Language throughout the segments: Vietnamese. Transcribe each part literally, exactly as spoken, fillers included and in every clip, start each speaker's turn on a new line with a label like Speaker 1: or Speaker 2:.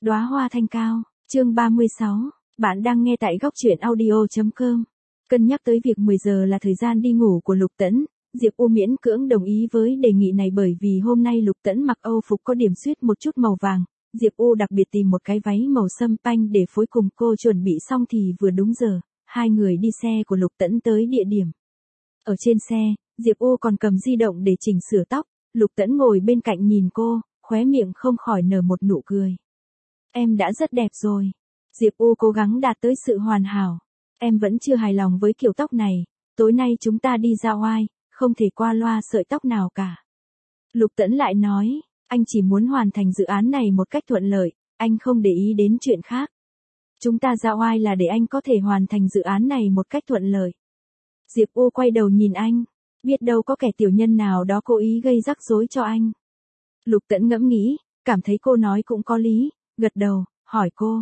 Speaker 1: Đóa hoa thanh cao, chương ba mươi sáu, bạn đang nghe tại góc truyện audio chấm com. Cân nhắc tới việc mười giờ là thời gian đi ngủ của Lục Tẫn, Diệp U miễn cưỡng đồng ý với đề nghị này bởi vì hôm nay Lục Tẫn mặc Âu phục có điểm xuyết một chút màu vàng. Diệp U đặc biệt tìm một cái váy màu sâm panh để phối cùng cô chuẩn bị xong thì vừa đúng giờ, hai người đi xe của Lục Tẫn tới địa điểm. Ở trên xe, Diệp U còn cầm di động để chỉnh sửa tóc, Lục Tẫn ngồi bên cạnh nhìn cô, khóe miệng không khỏi nở một nụ cười. Em đã rất đẹp rồi. Diệp U cố gắng đạt tới sự hoàn hảo. Em vẫn chưa hài lòng với kiểu tóc này, tối nay chúng ta đi ra oai, không thể qua loa sợi tóc nào cả. Lục Tẫn lại nói, anh chỉ muốn hoàn thành dự án này một cách thuận lợi, anh không để ý đến chuyện khác. Chúng ta ra oai là để anh có thể hoàn thành dự án này một cách thuận lợi. Diệp U quay đầu nhìn anh, biết đâu có kẻ tiểu nhân nào đó cố ý gây rắc rối cho anh. Lục Tẫn ngẫm nghĩ, cảm thấy cô nói cũng có lý, gật đầu, hỏi cô.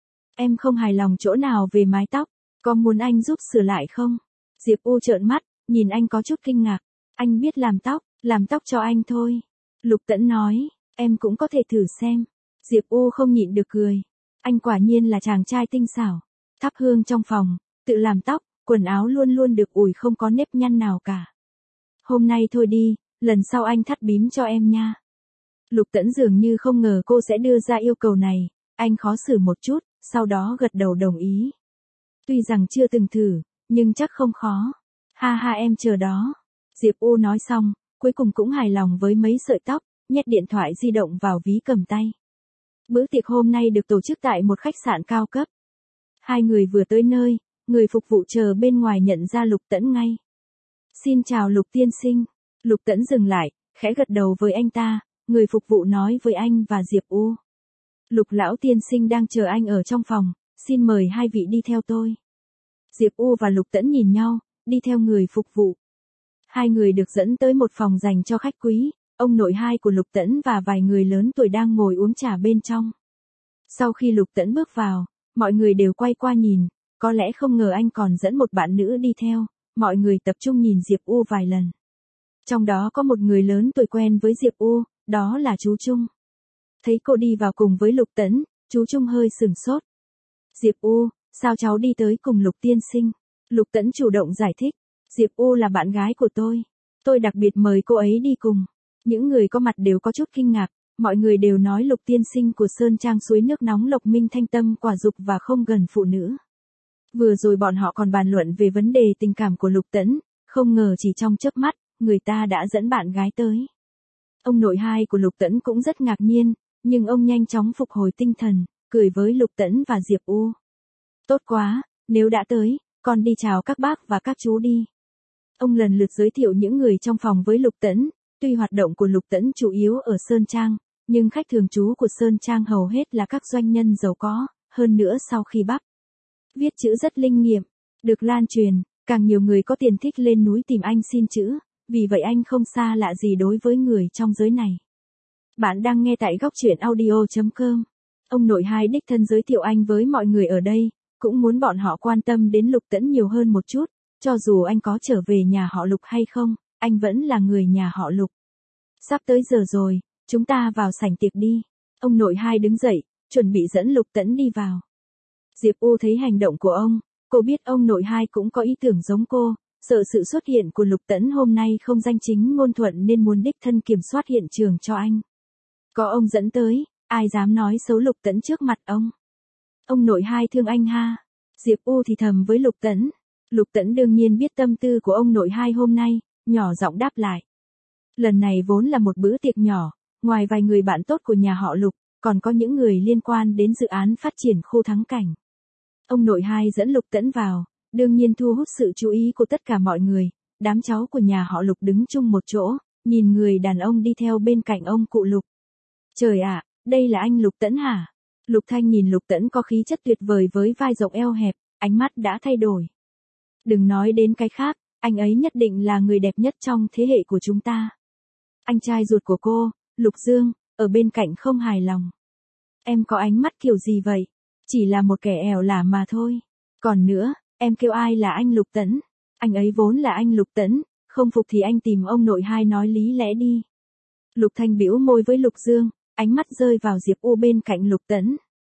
Speaker 1: Em không hài lòng chỗ nào về mái tóc, có muốn anh giúp sửa lại không? Diệp U trợn mắt, nhìn anh có chút kinh ngạc. Anh biết làm tóc, làm tóc cho anh thôi. Lục Tẫn nói, em cũng có thể thử xem. Diệp U không nhịn được cười. Anh quả nhiên là chàng trai tinh xảo. Thắp hương trong phòng, tự làm tóc, quần áo luôn luôn được ủi không có nếp nhăn nào cả. Hôm nay thôi đi, lần sau anh thắt bím cho em nha. Lục Tẫn dường như không ngờ cô sẽ đưa ra yêu cầu này, anh khó xử một chút, sau đó gật đầu đồng ý. Tuy rằng chưa từng thử, nhưng chắc không khó. Ha ha em chờ đó. Diệp U nói xong, cuối cùng cũng hài lòng với mấy sợi tóc, nhét điện thoại di động vào ví cầm tay. Bữa tiệc hôm nay được tổ chức tại một khách sạn cao cấp. Hai người vừa tới nơi, người phục vụ chờ bên ngoài nhận ra Lục Tẫn ngay. Xin chào Lục tiên sinh. Lục Tẫn dừng lại, khẽ gật đầu với anh ta, người phục vụ nói với anh và Diệp U. Lục lão tiên sinh đang chờ anh ở trong phòng, xin mời hai vị đi theo tôi. Diệp U và Lục Tẫn nhìn nhau, đi theo người phục vụ. Hai người được dẫn tới một phòng dành cho khách quý, ông nội hai của Lục Tẫn và vài người lớn tuổi đang ngồi uống trà bên trong. Sau khi Lục Tẫn bước vào, mọi người đều quay qua nhìn, có lẽ không ngờ anh còn dẫn một bạn nữ đi theo, mọi người tập trung nhìn Diệp U vài lần. Trong đó có một người lớn tuổi quen với Diệp U, đó là chú Trung. Thấy cô đi vào cùng với Lục Tẫn, chú Trung hơi sửng sốt. Diệp U, sao cháu đi tới cùng Lục tiên sinh? Lục Tẫn chủ động giải thích. Diệp U là bạn gái của tôi. Tôi đặc biệt mời cô ấy đi cùng. Những người có mặt đều có chút kinh ngạc. Mọi người đều nói Lục tiên sinh của Sơn Trang suối nước nóng Lộc Minh thanh tâm quả dục và không gần phụ nữ. Vừa rồi bọn họ còn bàn luận về vấn đề tình cảm của Lục Tẫn. Không ngờ chỉ trong chớp mắt, người ta đã dẫn bạn gái tới. Ông nội hai của Lục Tẫn cũng rất ngạc nhiên, nhưng ông nhanh chóng phục hồi tinh thần, cười với Lục Tẫn và Diệp U. Tốt quá, nếu đã tới, con đi chào các bác và các chú đi. Ông lần lượt giới thiệu những người trong phòng với Lục Tẫn, tuy hoạt động của Lục Tẫn chủ yếu ở Sơn Trang, nhưng khách thường trú của Sơn Trang hầu hết là các doanh nhân giàu có, hơn nữa sau khi bắp viết chữ rất linh nghiệm, được lan truyền, càng nhiều người có tiền thích lên núi tìm anh xin chữ, vì vậy anh không xa lạ gì đối với người trong giới này. Bạn đang nghe tại góc truyện audio chấm com. Ông nội hai đích thân giới thiệu anh với mọi người ở đây, cũng muốn bọn họ quan tâm đến Lục Tẫn nhiều hơn một chút, cho dù anh có trở về nhà họ Lục hay không, anh vẫn là người nhà họ Lục. Sắp tới giờ rồi, chúng ta vào sảnh tiệc đi. Ông nội hai đứng dậy, chuẩn bị dẫn Lục Tẫn đi vào. Diệp U thấy hành động của ông, cô biết ông nội hai cũng có ý tưởng giống cô, sợ sự xuất hiện của Lục Tẫn hôm nay không danh chính ngôn thuận nên muốn đích thân kiểm soát hiện trường cho anh. Có ông dẫn tới, ai dám nói xấu Lục Tẫn trước mặt ông. Ông nội hai thương anh ha. Diệp U thì thầm với Lục Tẫn. Lục Tẫn đương nhiên biết tâm tư của ông nội hai hôm nay, nhỏ giọng đáp lại. Lần này vốn là một bữa tiệc nhỏ, ngoài vài người bạn tốt của nhà họ Lục, còn có những người liên quan đến dự án phát triển khu thắng cảnh. Ông nội hai dẫn Lục Tẫn vào, đương nhiên thu hút sự chú ý của tất cả mọi người, đám cháu của nhà họ Lục đứng chung một chỗ, nhìn người đàn ông đi theo bên cạnh ông cụ Lục. Trời ạ, đây là anh Lục Tẫn hả? Lục Thanh nhìn Lục Tẫn có khí chất tuyệt vời với vai rộng eo hẹp, ánh mắt đã thay đổi. Đừng nói đến cái khác, anh ấy nhất định là người đẹp nhất trong thế hệ của chúng ta. Anh trai ruột của cô, Lục Dương, ở bên cạnh không hài lòng. Em có ánh mắt kiểu gì vậy? Chỉ là một kẻ ẻo lả mà thôi. Còn nữa, em kêu ai là anh Lục Tẫn? Anh ấy vốn là anh Lục Tẫn, không phục thì anh tìm ông nội hai nói lý lẽ đi. Lục Thanh bĩu môi với Lục Dương, ánh mắt rơi vào Diệp U bên cạnh Lục Tẫn.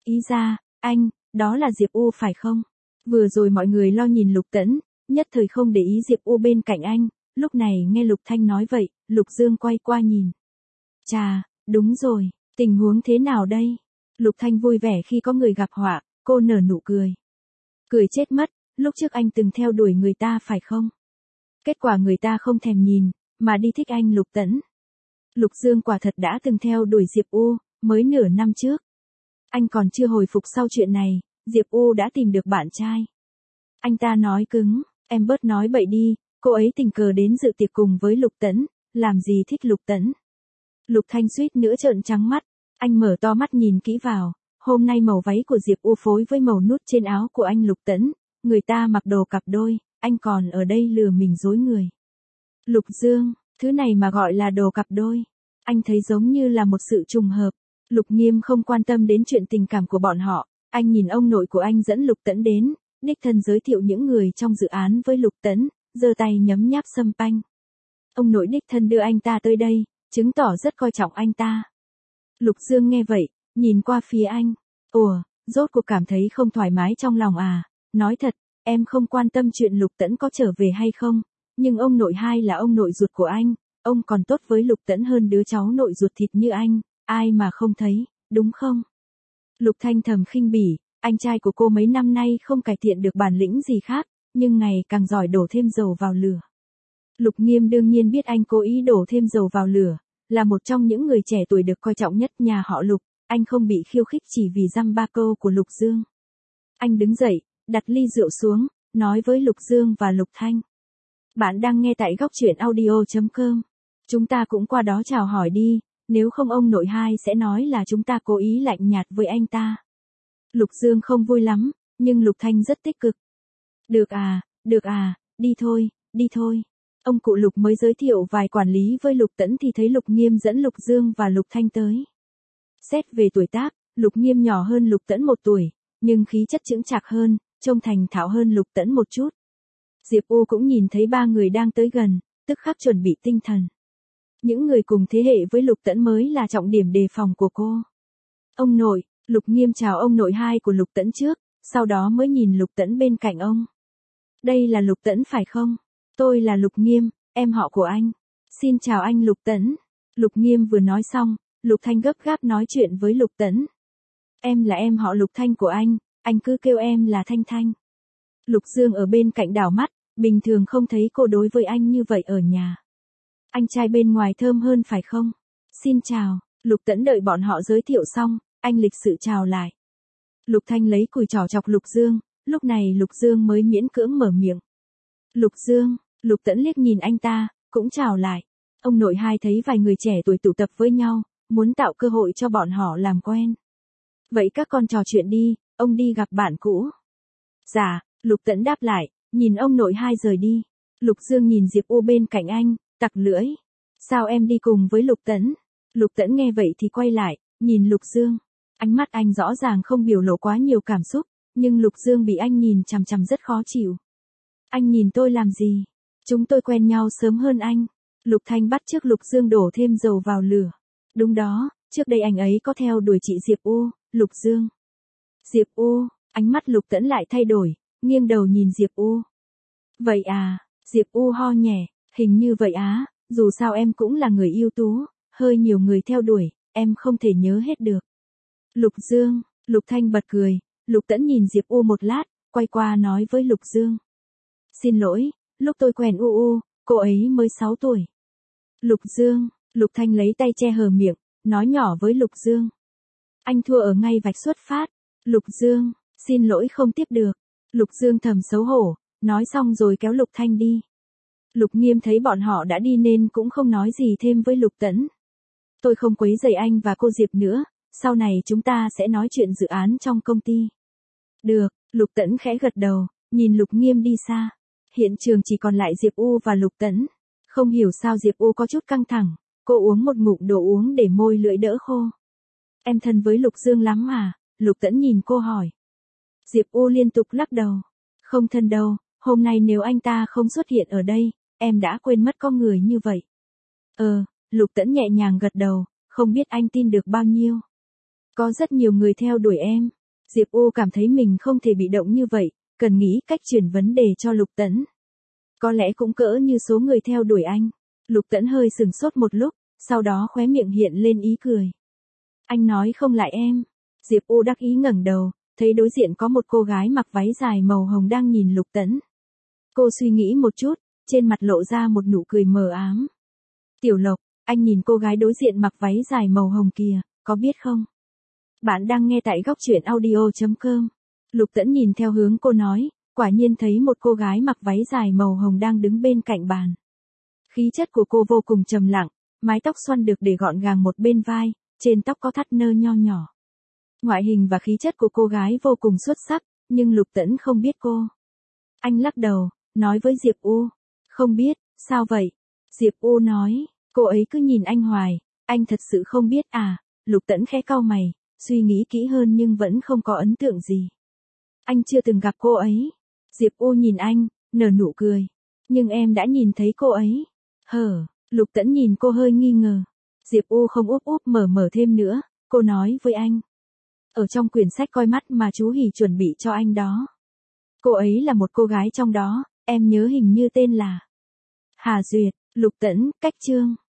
Speaker 1: Ý ra, anh, đó là Diệp U phải không? Vừa rồi mọi người lo nhìn Lục Tẫn, nhất thời không để ý Diệp U bên cạnh anh, lúc này nghe Lục Thanh nói vậy, Lục Dương quay qua nhìn. Chà, đúng rồi, tình huống thế nào đây? Lục Thanh vui vẻ khi có người gặp họa, cô nở nụ cười. Cười chết mất, lúc trước anh từng theo đuổi người ta phải không? Kết quả người ta không thèm nhìn, mà đi thích anh Lục Tẫn. Lục Dương quả thật đã từng theo đuổi Diệp U, mới nửa năm trước. Anh còn chưa hồi phục sau chuyện này, Diệp U đã tìm được bạn trai. Anh ta nói cứng, em bớt nói bậy đi, cô ấy tình cờ đến dự tiệc cùng với Lục Tẫn, làm gì thích Lục Tẫn. Lục Thanh suýt nữa trợn trắng mắt, anh mở to mắt nhìn kỹ vào, hôm nay màu váy của Diệp U phối với màu nút trên áo của anh Lục Tẫn, người ta mặc đồ cặp đôi, anh còn ở đây lừa mình dối người. Lục Dương, thứ này mà gọi là đồ cặp đôi, anh thấy giống như là một sự trùng hợp. Lục Nghiêm không quan tâm đến chuyện tình cảm của bọn họ, anh nhìn ông nội của anh dẫn Lục Tẫn đến, đích thân giới thiệu những người trong dự án với Lục Tẫn, giơ tay nhấm nháp sâm panh. Ông nội đích thân đưa anh ta tới đây, chứng tỏ rất coi trọng anh ta. Lục Dương nghe vậy, nhìn qua phía anh, ủa, rốt cuộc cảm thấy không thoải mái trong lòng à, nói thật, em không quan tâm chuyện Lục Tẫn có trở về hay không, nhưng ông nội hai là ông nội ruột của anh, ông còn tốt với Lục Tẫn hơn đứa cháu nội ruột thịt như anh, ai mà không thấy, đúng không? Lục Thanh thầm khinh bỉ, anh trai của cô mấy năm nay không cải thiện được bản lĩnh gì khác, nhưng ngày càng giỏi đổ thêm dầu vào lửa. Lục Nghiêm đương nhiên biết anh cố ý đổ thêm dầu vào lửa, là một trong những người trẻ tuổi được coi trọng nhất nhà họ Lục, anh không bị khiêu khích chỉ vì dăm ba câu của Lục Dương. Anh đứng dậy, đặt ly rượu xuống, nói với Lục Dương và Lục Thanh. Bạn đang nghe tại góc truyện audio chấm com. Chúng ta cũng qua đó chào hỏi đi, nếu không ông nội hai sẽ nói là chúng ta cố ý lạnh nhạt với anh ta. Lục Dương không vui lắm, nhưng Lục Thanh rất tích cực. Được à, được à, đi thôi, đi thôi. Ông cụ Lục mới giới thiệu vài quản lý với Lục Tẫn thì thấy Lục Nghiêm dẫn Lục Dương và Lục Thanh tới. Xét về tuổi tác, Lục Nghiêm nhỏ hơn Lục Tẫn một tuổi, nhưng khí chất chững chạc hơn, trông thành thạo hơn Lục Tẫn một chút. Diệp U cũng nhìn thấy ba người đang tới gần, tức khắc chuẩn bị tinh thần. Những người cùng thế hệ với Lục Tẫn mới là trọng điểm đề phòng của cô. Ông nội, Lục Nghiêm chào ông nội hai của Lục Tẫn trước, sau đó mới nhìn Lục Tẫn bên cạnh ông. Đây là Lục Tẫn phải không? Tôi là Lục Nghiêm, em họ của anh. Xin chào anh Lục Tẫn. Lục Nghiêm vừa nói xong, Lục Thanh gấp gáp nói chuyện với Lục Tẫn. Em là em họ Lục Thanh của anh, anh cứ kêu em là Thanh Thanh. Lục Dương ở bên cạnh đảo mắt, bình thường không thấy cô đối với anh như vậy ở nhà. Anh trai bên ngoài thơm hơn phải không? Xin chào, Lục Tẫn đợi bọn họ giới thiệu xong, anh lịch sự chào lại. Lục Thanh lấy cùi trỏ chọc Lục Dương, lúc này Lục Dương mới miễn cưỡng mở miệng. Lục Dương, Lục Tẫn liếc nhìn anh ta, cũng chào lại. Ông nội hai thấy vài người trẻ tuổi tụ tập với nhau, muốn tạo cơ hội cho bọn họ làm quen. Vậy các con trò chuyện đi, ông đi gặp bạn cũ. Dạ, Lục Tẫn đáp lại, nhìn ông nội hai rời đi. Lục Dương nhìn Diệp U bên cạnh anh, tặc lưỡi. Sao em đi cùng với Lục Tẫn? Lục Tẫn nghe vậy thì quay lại, nhìn Lục Dương. Ánh mắt anh rõ ràng không biểu lộ quá nhiều cảm xúc, nhưng Lục Dương bị anh nhìn chằm chằm rất khó chịu. Anh nhìn tôi làm gì? Chúng tôi quen nhau sớm hơn anh. Lục Thanh bắt chước Lục Dương đổ thêm dầu vào lửa. Đúng đó, trước đây anh ấy có theo đuổi chị Diệp U, Lục Dương. Diệp U, ánh mắt Lục Tẫn lại thay đổi, nghiêng đầu nhìn Diệp U. Vậy à, Diệp U ho nhẹ, hình như vậy á, dù sao em cũng là người ưu tú, hơi nhiều người theo đuổi, em không thể nhớ hết được. Lục Dương, Lục Thanh bật cười, Lục Tẫn nhìn Diệp U một lát, quay qua nói với Lục Dương. Xin lỗi, lúc tôi quen U U, cô ấy mới sáu tuổi. Lục Dương, Lục Thanh lấy tay che hờ miệng, nói nhỏ với Lục Dương. Anh thua ở ngay vạch xuất phát. Lục Dương, xin lỗi không tiếp được. Lục Dương thầm xấu hổ, nói xong rồi kéo Lục Thanh đi. Lục Nghiêm thấy bọn họ đã đi nên cũng không nói gì thêm với Lục Tẫn. Tôi không quấy rầy anh và cô Diệp nữa, sau này chúng ta sẽ nói chuyện dự án trong công ty. Được, Lục Tẫn khẽ gật đầu, nhìn Lục Nghiêm đi xa. Hiện trường chỉ còn lại Diệp U và Lục Tẫn. Không hiểu sao Diệp U có chút căng thẳng, cô uống một ngụm đồ uống để môi lưỡi đỡ khô. Em thân với Lục Dương lắm à? Lục Tẫn nhìn cô hỏi. Diệp U liên tục lắc đầu. Không thân đâu, hôm nay nếu anh ta không xuất hiện ở đây, em đã quên mất con người như vậy. Ờ, Lục Tẫn nhẹ nhàng gật đầu, không biết anh tin được bao nhiêu. Có rất nhiều người theo đuổi em, Diệp U cảm thấy mình không thể bị động như vậy, cần nghĩ cách chuyển vấn đề cho Lục Tẫn. Có lẽ cũng cỡ như số người theo đuổi anh. Lục Tẫn hơi sừng sốt một lúc, sau đó khóe miệng hiện lên ý cười. Anh nói không lại em. Diệp U đắc ý ngẩng đầu, thấy đối diện có một cô gái mặc váy dài màu hồng đang nhìn Lục Tẫn. Cô suy nghĩ một chút, trên mặt lộ ra một nụ cười mờ ám. Tiểu Lộc, anh nhìn cô gái đối diện mặc váy dài màu hồng kìa, có biết không? Bạn đang nghe tại góc truyện audio chấm com. Lục Tẫn nhìn theo hướng cô nói, quả nhiên thấy một cô gái mặc váy dài màu hồng đang đứng bên cạnh bàn. Khí chất của cô vô cùng trầm lặng, mái tóc xoăn được để gọn gàng một bên vai, trên tóc có thắt nơ nho nhỏ. Ngoại hình và khí chất của cô gái vô cùng xuất sắc, nhưng Lục Tẫn không biết cô. Anh lắc đầu, nói với Diệp U, không biết, sao vậy? Diệp U nói, cô ấy cứ nhìn anh hoài, anh thật sự không biết à? Lục Tẫn khẽ cau mày, suy nghĩ kỹ hơn nhưng vẫn không có ấn tượng gì. Anh chưa từng gặp cô ấy. Diệp U nhìn anh, nở nụ cười. Nhưng em đã nhìn thấy cô ấy. Hở, Lục Tẫn nhìn cô hơi nghi ngờ. Diệp U không úp úp mở mở thêm nữa, cô nói với anh. Ở trong quyển sách coi mắt mà chú Hỉ chuẩn bị cho anh đó. Cô ấy là một cô gái trong đó, em nhớ hình như tên là Hà Duyệt. Lục Tẫn, cách chương.